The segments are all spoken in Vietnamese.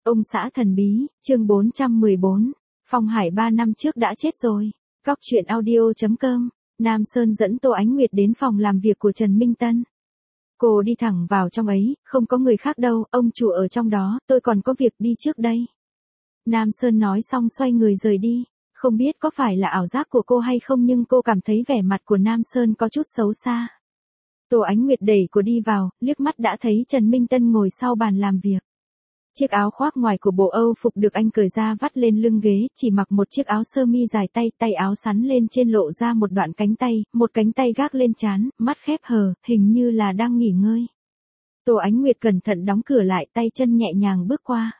Ông xã thần bí, chương 414. Phong Hải 3 năm trước đã chết rồi. Góc truyện audio.com. Nam Sơn dẫn Tô Ánh Nguyệt đến phòng làm việc của Trần Minh Tân. Cô đi thẳng vào trong ấy, không có người khác đâu, ông chủ ở trong đó, tôi còn có việc đi trước đây. Nam Sơn nói xong xoay người rời đi. Không biết có phải là ảo giác của cô hay không nhưng cô cảm thấy vẻ mặt của Nam Sơn có chút xấu xa. Tô Ánh Nguyệt đẩy cô đi vào, liếc mắt đã thấy Trần Minh Tân ngồi sau bàn làm việc. Chiếc áo khoác ngoài của bộ Âu phục được anh cởi ra vắt lên lưng ghế, chỉ mặc một chiếc áo sơ mi dài tay, tay áo sắn lên trên lộ ra một đoạn cánh tay, một cánh tay gác lên trán, mắt khép hờ, hình như là đang nghỉ ngơi. Tô Ánh Nguyệt cẩn thận đóng cửa lại, tay chân nhẹ nhàng bước qua.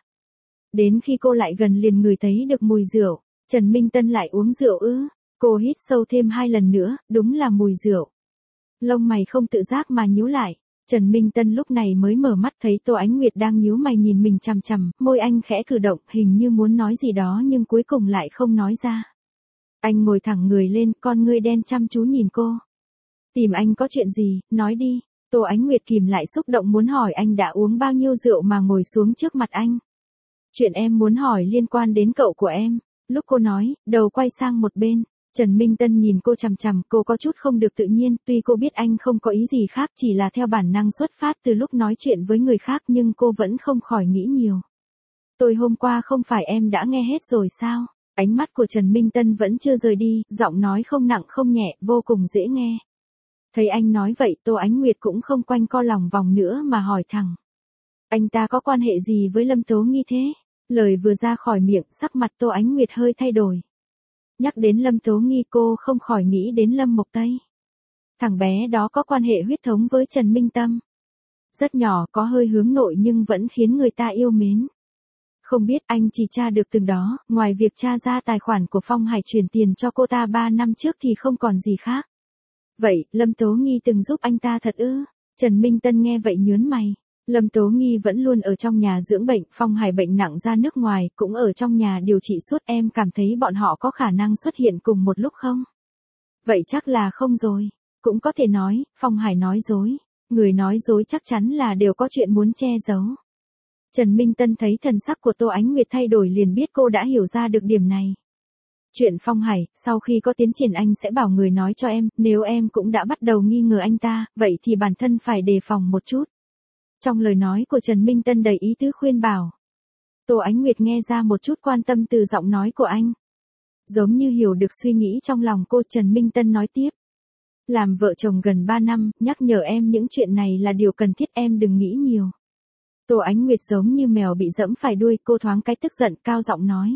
Đến khi cô lại gần liền ngửi thấy được mùi rượu. Trần Minh Tân lại uống rượu ư? Cô hít sâu thêm 2 lần nữa, đúng là mùi rượu. Lông mày không tự giác mà nhíu lại. Trần Minh Tân lúc này mới mở mắt thấy Tô Ánh Nguyệt đang nhíu mày nhìn mình chằm chằm, môi anh khẽ cử động, hình như muốn nói gì đó nhưng cuối cùng lại không nói ra. Anh ngồi thẳng người lên, con ngươi đen chăm chú nhìn cô. Tìm anh có chuyện gì, nói đi. Tô Ánh Nguyệt kìm lại xúc động muốn hỏi anh đã uống bao nhiêu rượu mà ngồi xuống trước mặt anh. Chuyện em muốn hỏi liên quan đến cậu của em. Lúc cô nói, đầu quay sang một bên. Trần Minh Tân nhìn cô chằm chằm, cô có chút không được tự nhiên, tuy cô biết anh không có ý gì khác, chỉ là theo bản năng xuất phát từ lúc nói chuyện với người khác nhưng cô vẫn không khỏi nghĩ nhiều. Tối hôm qua không phải em đã nghe hết rồi sao? Ánh mắt của Trần Minh Tân vẫn chưa rời đi, giọng nói không nặng không nhẹ, vô cùng dễ nghe. Thấy anh nói vậy, Tô Ánh Nguyệt cũng không quanh co lòng vòng nữa mà hỏi thẳng. Anh ta có quan hệ gì với Lâm Tố Nghi thế? Lời vừa ra khỏi miệng, sắc mặt Tô Ánh Nguyệt hơi thay đổi. Nhắc đến Lâm Tố Nghi cô không khỏi nghĩ đến Lâm Mộc Tây. Thằng bé đó có quan hệ huyết thống với Trần Minh Tâm. Rất nhỏ, có hơi hướng nội nhưng vẫn khiến người ta yêu mến. Không biết anh chỉ tra được từng đó, ngoài việc tra ra tài khoản của Phong Hải chuyển tiền cho cô ta 3 năm trước thì không còn gì khác. Vậy, Lâm Tố Nghi từng giúp anh ta thật ư? Trần Minh Tân nghe vậy nhớn mày. Lâm Tố Nghi vẫn luôn ở trong nhà dưỡng bệnh, Phong Hải bệnh nặng ra nước ngoài, cũng ở trong nhà điều trị suốt, em cảm thấy bọn họ có khả năng xuất hiện cùng một lúc không? Vậy chắc là không rồi. Cũng có thể nói, Phong Hải nói dối. Người nói dối chắc chắn là đều có chuyện muốn che giấu. Trần Minh Tân thấy thần sắc của Tô Ánh Nguyệt thay đổi liền biết cô đã hiểu ra được điểm này. Chuyện Phong Hải, sau khi có tiến triển anh sẽ bảo người nói cho em, nếu em cũng đã bắt đầu nghi ngờ anh ta, vậy thì bản thân phải đề phòng một chút. Trong lời nói của Trần Minh Tân đầy ý tứ khuyên bảo. Tô Ánh Nguyệt nghe ra một chút quan tâm từ giọng nói của anh. Giống như hiểu được suy nghĩ trong lòng cô, Trần Minh Tân nói tiếp. Làm vợ chồng gần 3 năm, nhắc nhở em những chuyện này là điều cần thiết, em đừng nghĩ nhiều. Tô Ánh Nguyệt giống như mèo bị dẫm phải đuôi, cô thoáng cái tức giận cao giọng nói.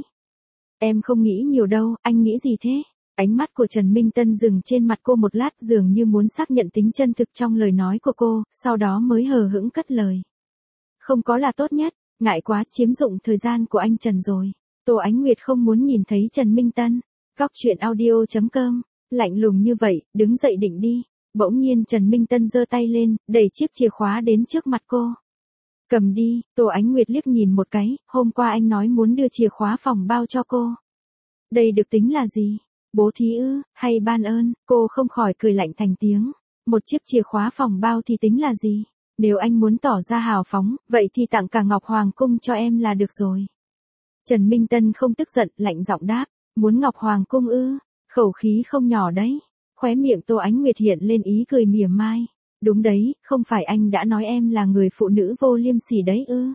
Em không nghĩ nhiều đâu, anh nghĩ gì thế? Ánh mắt của Trần Minh Tân dừng trên mặt cô một lát dường như muốn xác nhận tính chân thực trong lời nói của cô, sau đó mới hờ hững cất lời. Không có là tốt nhất, ngại quá chiếm dụng thời gian của anh Trần rồi. Tô Ánh Nguyệt không muốn nhìn thấy Trần Minh Tân. Góc truyện audio.com, lạnh lùng như vậy, đứng dậy định đi. Bỗng nhiên Trần Minh Tân giơ tay lên, đẩy chiếc chìa khóa đến trước mặt cô. Cầm đi, Tô Ánh Nguyệt liếc nhìn một cái, hôm qua anh nói muốn đưa chìa khóa phòng bao cho cô. Đây được tính là gì? Bố thí ư, hay ban ơn? Cô không khỏi cười lạnh thành tiếng. Một chiếc chìa khóa phòng bao thì tính là gì? Nếu anh muốn tỏ ra hào phóng, vậy thì tặng cả Ngọc Hoàng Cung cho em là được rồi. Trần Minh Tân không tức giận, lạnh giọng đáp. Muốn Ngọc Hoàng Cung ư? Khẩu khí không nhỏ đấy. Khóe miệng Tô Ánh Nguyệt hiện lên ý cười mỉa mai. Đúng đấy, không phải anh đã nói em là người phụ nữ vô liêm sỉ đấy ư?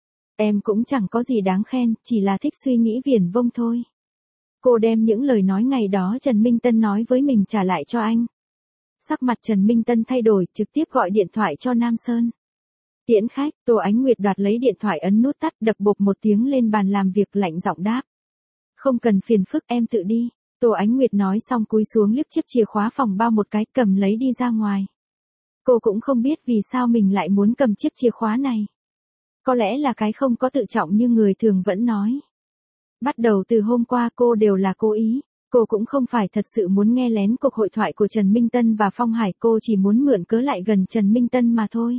Em cũng chẳng có gì đáng khen, chỉ là thích suy nghĩ viển vông thôi. Cô đem những lời nói ngày đó Trần Minh Tân nói với mình trả lại cho anh. Sắc mặt Trần Minh Tân thay đổi, trực tiếp gọi điện thoại cho Nam Sơn. Tiễn khách, Tô Ánh Nguyệt đoạt lấy điện thoại ấn nút tắt, đập bộp một tiếng lên bàn làm việc, lạnh giọng đáp. Không cần phiền phức, em tự đi. Tô Ánh Nguyệt nói xong cúi xuống liếc chiếc chìa khóa phòng bao một cái, cầm lấy đi ra ngoài. Cô cũng không biết vì sao mình lại muốn cầm chiếc chìa khóa này. Có lẽ là cái không có tự trọng như người thường vẫn nói. Bắt đầu từ hôm qua cô đều là cố ý, cô cũng không phải thật sự muốn nghe lén cuộc hội thoại của Trần Minh Tân và Phong Hải, cô chỉ muốn mượn cớ lại gần Trần Minh Tân mà thôi.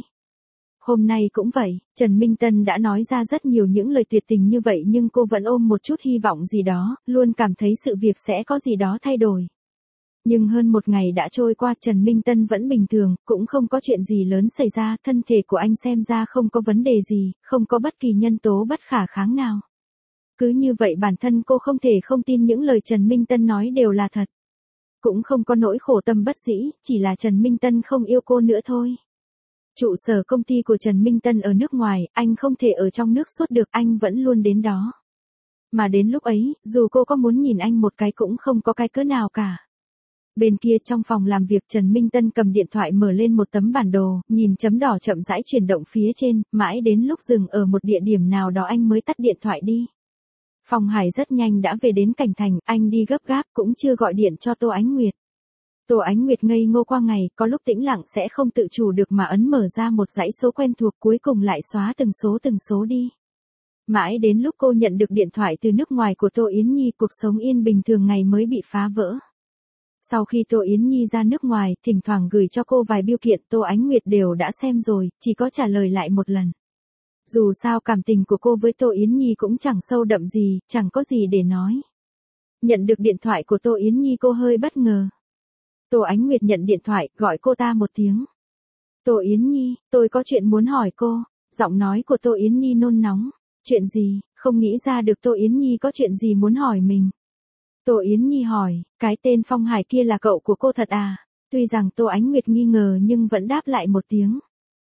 Hôm nay cũng vậy, Trần Minh Tân đã nói ra rất nhiều những lời tuyệt tình như vậy nhưng cô vẫn ôm một chút hy vọng gì đó, luôn cảm thấy sự việc sẽ có gì đó thay đổi. Nhưng hơn một ngày đã trôi qua, Trần Minh Tân vẫn bình thường, cũng không có chuyện gì lớn xảy ra, thân thể của anh xem ra không có vấn đề gì, không có bất kỳ nhân tố bất khả kháng nào. Cứ như vậy bản thân cô không thể không tin những lời Trần Minh Tân nói đều là thật. Cũng không có nỗi khổ tâm bất dĩ, chỉ là Trần Minh Tân không yêu cô nữa thôi. Trụ sở công ty của Trần Minh Tân ở nước ngoài, anh không thể ở trong nước suốt được, anh vẫn luôn đến đó. Mà đến lúc ấy, dù cô có muốn nhìn anh một cái cũng không có cái cớ nào cả. Bên kia trong phòng làm việc, Trần Minh Tân cầm điện thoại mở lên một tấm bản đồ, nhìn chấm đỏ chậm rãi chuyển động phía trên, mãi đến lúc dừng ở một địa điểm nào đó anh mới tắt điện thoại đi. Phong Hải rất nhanh đã về đến Cảnh Thành, anh đi gấp gáp cũng chưa gọi điện cho Tô Ánh Nguyệt. Tô Ánh Nguyệt ngây ngô qua ngày, có lúc tĩnh lặng sẽ không tự chủ được mà ấn mở ra một dãy số quen thuộc, cuối cùng lại xóa từng số đi. Mãi đến lúc cô nhận được điện thoại từ nước ngoài của Tô Yến Nhi, cuộc sống yên bình thường ngày mới bị phá vỡ. Sau khi Tô Yến Nhi ra nước ngoài, thỉnh thoảng gửi cho cô vài bưu kiện, Tô Ánh Nguyệt đều đã xem rồi, chỉ có trả lời lại một lần. Dù sao cảm tình của cô với Tô Yến Nhi cũng chẳng sâu đậm gì, chẳng có gì để nói. Nhận được điện thoại của Tô Yến Nhi cô hơi bất ngờ. Tô Ánh Nguyệt nhận điện thoại, gọi cô ta một tiếng. Tô Yến Nhi, tôi có chuyện muốn hỏi cô. Giọng nói của Tô Yến Nhi nôn nóng. Chuyện gì, không nghĩ ra được Tô Yến Nhi có chuyện gì muốn hỏi mình. Tô Yến Nhi hỏi, cái tên Phong Hải kia là cậu của cô thật à? Tuy rằng Tô Ánh Nguyệt nghi ngờ nhưng vẫn đáp lại một tiếng.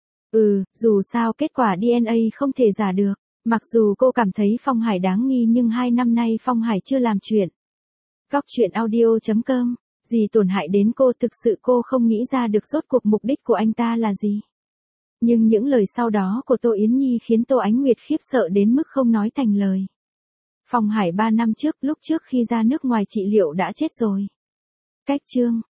Dù sao kết quả DNA không thể giả được. Mặc dù cô cảm thấy Phong Hải đáng nghi nhưng 2 năm nay Phong Hải chưa làm chuyện. Góc chuyện audio.com. Gì tổn hại đến cô, thực sự cô không nghĩ ra được rốt cuộc mục đích của anh ta là gì. Nhưng những lời sau đó của Tô Yến Nhi khiến Tô Ánh Nguyệt khiếp sợ đến mức không nói thành lời. Phong Hải 3 năm trước, lúc trước khi ra nước ngoài trị liệu đã chết rồi. Cách chương.